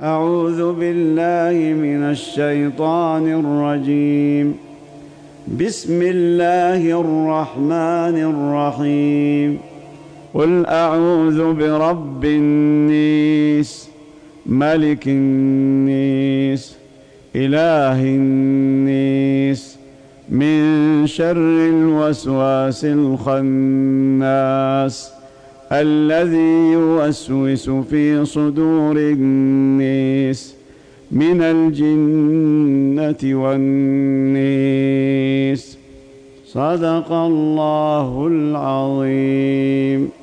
أعوذ بالله من الشيطان الرجيم. بسم الله الرحمن الرحيم. قل أعوذ برب الناس، ملك الناس، إله الناس، من شر الوسواس الخناس الذي يوسوس في صدور الناس من الجنة والناس. صدق الله العظيم.